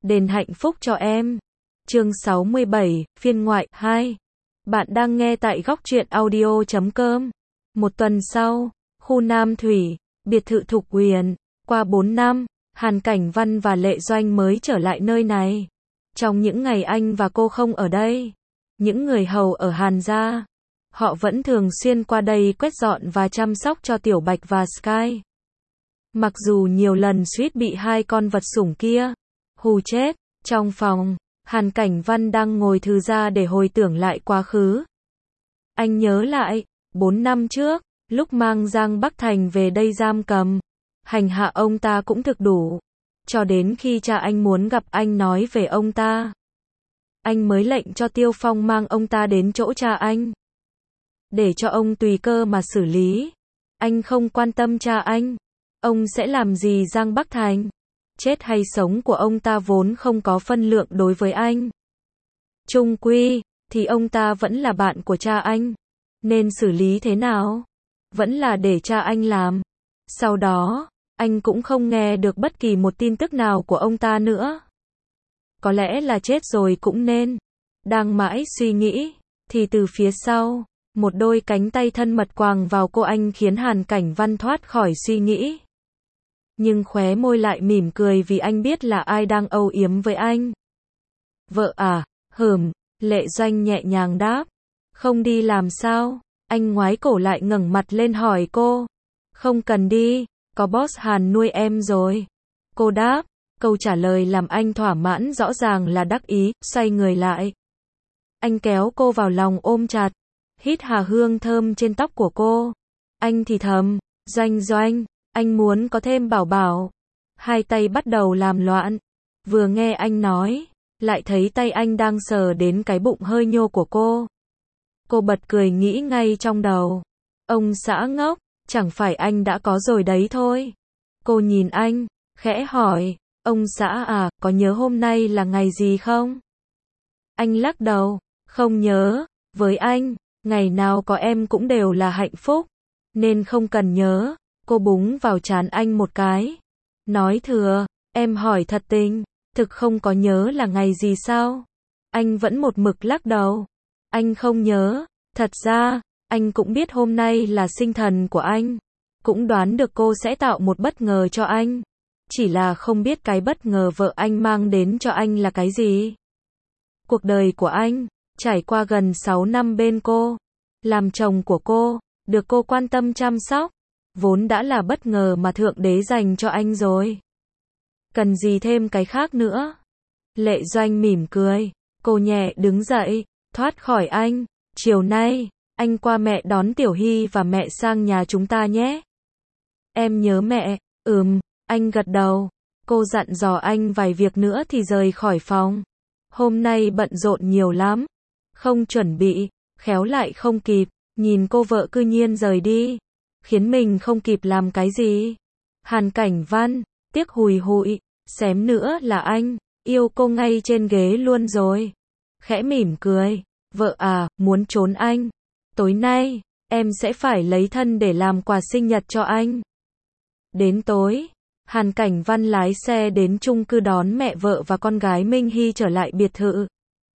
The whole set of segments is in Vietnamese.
đền hạnh phúc cho em. Chương 67, phiên ngoại 2. Bạn đang nghe tại góc truyện audio.com. Một tuần sau, khu Nam Thủy, biệt thự Thục Uyển. Qua 4 năm, Hàn Cảnh Văn và Lệ Doanh mới trở lại nơi này. Trong những ngày anh và cô không ở đây, những người hầu ở Hàn gia, họ vẫn thường xuyên qua đây quét dọn và chăm sóc cho Tiểu Bạch và Sky. Mặc dù nhiều lần suýt bị hai con vật sủng kia hù chết, trong phòng, Hàn Cảnh Văn đang ngồi thư ra để hồi tưởng lại quá khứ. Anh nhớ lại, 4 năm trước, lúc mang Giang Bắc Thành về đây giam cầm, hành hạ ông ta cũng thực đủ. Cho đến khi cha anh muốn gặp anh nói về ông ta, anh mới lệnh cho Tiêu Phong mang ông ta đến chỗ cha anh, để cho ông tùy cơ mà xử lý. Anh không quan tâm cha anh, ông sẽ làm gì Giang Bắc Thành. Chết hay sống của ông ta vốn không có phân lượng đối với anh. Chung quy, thì ông ta vẫn là bạn của cha anh. Nên xử lý thế nào? Vẫn là để cha anh làm. Sau đó, anh cũng không nghe được bất kỳ một tin tức nào của ông ta nữa. Có lẽ là chết rồi cũng nên. Đang mãi suy nghĩ, thì từ phía sau, một đôi cánh tay thân mật quàng vào cô anh khiến Hàn Cảnh Văn thoát khỏi suy nghĩ. Nhưng khóe môi lại mỉm cười vì anh biết là ai đang âu yếm với anh. Vợ à, Lệ Doanh nhẹ nhàng đáp. Không đi làm sao? Anh ngoái cổ lại ngẩng mặt lên hỏi cô. Không cần đi, có boss Hàn nuôi em rồi. Cô đáp, câu trả lời làm anh thỏa mãn rõ ràng là đắc ý, xoay người lại. Anh kéo cô vào lòng ôm chặt, hít hà hương thơm trên tóc của cô. Anh thì thầm, Doanh, anh muốn có thêm bảo bảo. Hai tay bắt đầu làm loạn. Vừa nghe anh nói, lại thấy tay anh đang sờ đến cái bụng hơi nhô của cô. Cô bật cười nghĩ ngay trong đầu. Ông xã ngốc, chẳng phải anh đã có rồi đấy thôi. Cô nhìn anh, khẽ hỏi, ông xã à, có nhớ hôm nay là ngày gì không? Anh lắc đầu, không nhớ, với anh, ngày nào có em cũng đều là hạnh phúc, nên không cần nhớ. Cô búng vào trán anh một cái. Nói thừa, em hỏi thật tình, thực không có nhớ là ngày gì sao? Anh vẫn một mực lắc đầu. Anh không nhớ, thật ra, anh cũng biết hôm nay là sinh thần của anh. Cũng đoán được cô sẽ tạo một bất ngờ cho anh. Chỉ là không biết cái bất ngờ vợ anh mang đến cho anh là cái gì. Cuộc đời của anh, trải qua gần 6 năm bên cô, làm chồng của cô, được cô quan tâm chăm sóc, vốn đã là bất ngờ mà Thượng Đế dành cho anh rồi. Cần gì thêm cái khác nữa? Lệ Doanh mỉm cười, cô nhẹ đứng dậy, thoát khỏi anh. Chiều nay, anh qua mẹ đón Tiểu Hy và mẹ sang nhà chúng ta nhé. Em nhớ mẹ, anh gật đầu. Cô dặn dò anh vài việc nữa thì rời khỏi phòng. Hôm nay bận rộn nhiều lắm. Không chuẩn bị, khéo lại không kịp, nhìn cô vợ cư nhiên rời đi. Khiến mình không kịp làm cái gì. Hàn Cảnh Văn, tiếc hùi hụi, xém nữa là anh, yêu cô ngay trên ghế luôn rồi. Khẽ mỉm cười, vợ à, muốn trốn anh. Tối nay, em sẽ phải lấy thân để làm quà sinh nhật cho anh. Đến tối, Hàn Cảnh Văn lái xe đến chung cư đón mẹ vợ và con gái Minh Hy trở lại biệt thự.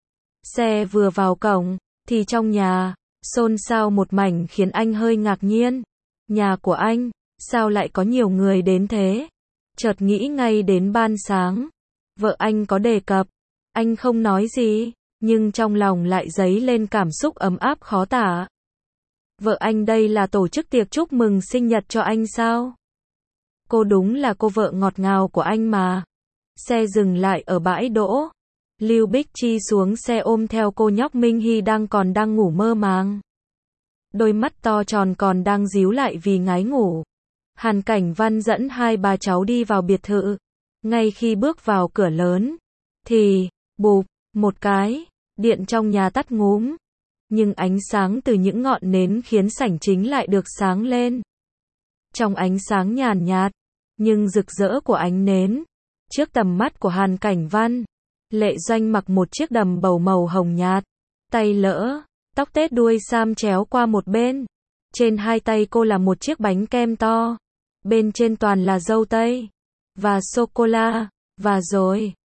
Xe vừa vào cổng, thì trong nhà, xôn xao một mảnh khiến anh hơi ngạc nhiên. Nhà của anh, sao lại có nhiều người đến thế? Chợt nghĩ ngay đến ban sáng. Vợ anh có đề cập. Anh không nói gì, nhưng trong lòng lại dấy lên cảm xúc ấm áp khó tả. Vợ anh đây là tổ chức tiệc chúc mừng sinh nhật cho anh sao? Cô đúng là cô vợ ngọt ngào của anh mà. Xe dừng lại ở bãi đỗ. Lưu Bích Chi xuống xe ôm theo cô nhóc Minh Hy đang ngủ mơ màng. Đôi mắt to tròn còn đang díu lại vì ngái ngủ. Hàn Cảnh Văn dẫn hai bà cháu đi vào biệt thự. Ngay khi bước vào cửa lớn, thì, bụp, một cái, điện trong nhà tắt ngúm. Nhưng ánh sáng từ những ngọn nến khiến sảnh chính lại được sáng lên. Trong ánh sáng nhàn nhạt, nhưng rực rỡ của ánh nến, trước tầm mắt của Hàn Cảnh Văn, Lệ Doanh mặc một chiếc đầm bầu màu hồng nhạt, tay lỡ, tóc tết đuôi sam chéo qua một bên. Trên hai tay cô là một chiếc bánh kem to, bên trên toàn là dâu tây và sô-cô-la, và rồi,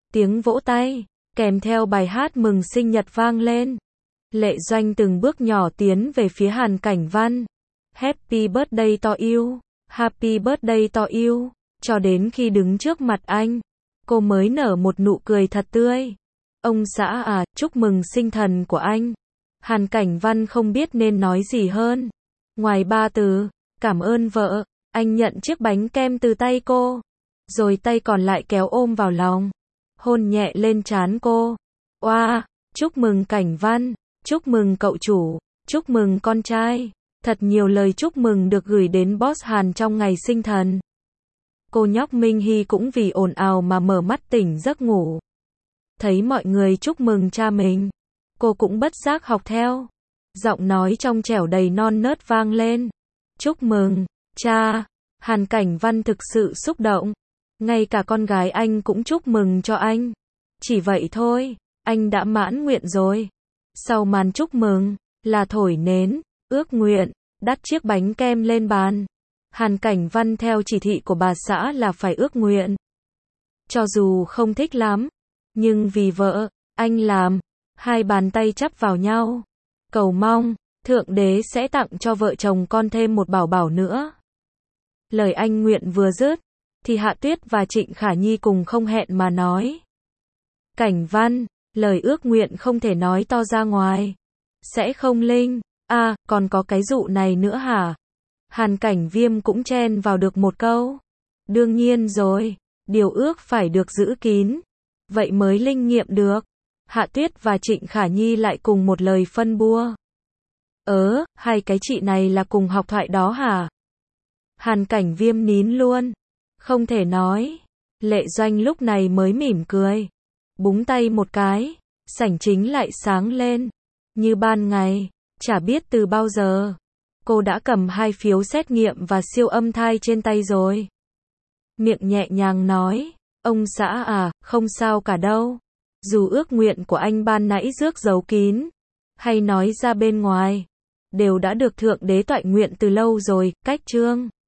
Tiếng vỗ tay, kèm theo bài hát mừng sinh nhật vang lên. Lệ Doanh từng bước nhỏ tiến về phía Hàn Cảnh Văn. Happy birthday to you, happy birthday to you. Cho đến khi đứng trước mặt anh, cô mới nở một nụ cười thật tươi. Ông xã à, chúc mừng sinh thần của anh. Hàn Cảnh Văn không biết nên nói gì hơn. Ngoài 3 từ, cảm ơn vợ, anh nhận chiếc bánh kem từ tay cô. Rồi tay còn lại kéo ôm vào lòng. Hôn nhẹ lên trán cô. Oa, chúc mừng Cảnh Văn, chúc mừng cậu chủ, chúc mừng con trai. Thật nhiều lời chúc mừng được gửi đến boss Hàn trong ngày sinh thần. Cô nhóc Minh Hy cũng vì ồn ào mà mở mắt tỉnh giấc ngủ. Thấy mọi người chúc mừng cha mình, cô cũng bất giác học theo. Giọng nói trong trẻo đầy non nớt vang lên. Chúc mừng, cha. Hàn Cảnh Văn thực sự xúc động. Ngay cả con gái anh cũng chúc mừng cho anh. Chỉ vậy thôi, anh đã mãn nguyện rồi. Sau màn chúc mừng, là thổi nến, ước nguyện, đắt chiếc bánh kem lên bàn. Hàn Cảnh Văn theo chỉ thị của bà xã là phải ước nguyện. Cho dù không thích lắm, nhưng vì vợ, anh làm. Hai bàn tay chắp vào nhau. Cầu mong, Thượng Đế sẽ tặng cho vợ chồng con thêm một bảo bảo nữa. Lời anh nguyện vừa dứt, thì Hạ Tuyết và Trịnh Khả Nhi cùng không hẹn mà nói. Cảnh Văn, lời ước nguyện không thể nói to ra ngoài. Sẽ không linh. À, còn có cái dụ này nữa hả? Hàn Cảnh Viêm cũng chen vào được một câu. Đương nhiên rồi, điều ước phải được giữ kín. Vậy mới linh nghiệm được. Hạ Tuyết và Trịnh Khả Nhi lại cùng một lời phân bua. Hai cái chị này là cùng học thoại đó hả? Hàn Cảnh Viêm nín luôn. Không thể nói. Lệ Doanh lúc này mới mỉm cười. Búng tay một cái, sảnh chính lại sáng lên. Như ban ngày, chả biết từ bao giờ. Cô đã cầm 2 phiếu xét nghiệm và siêu âm thai trên tay rồi. Miệng nhẹ nhàng nói. Ông xã à, không sao cả đâu. Dù ước nguyện của anh ban nãy rước giấu kín, hay nói ra bên ngoài, đều đã được Thượng Đế toại nguyện từ lâu rồi, cách chương.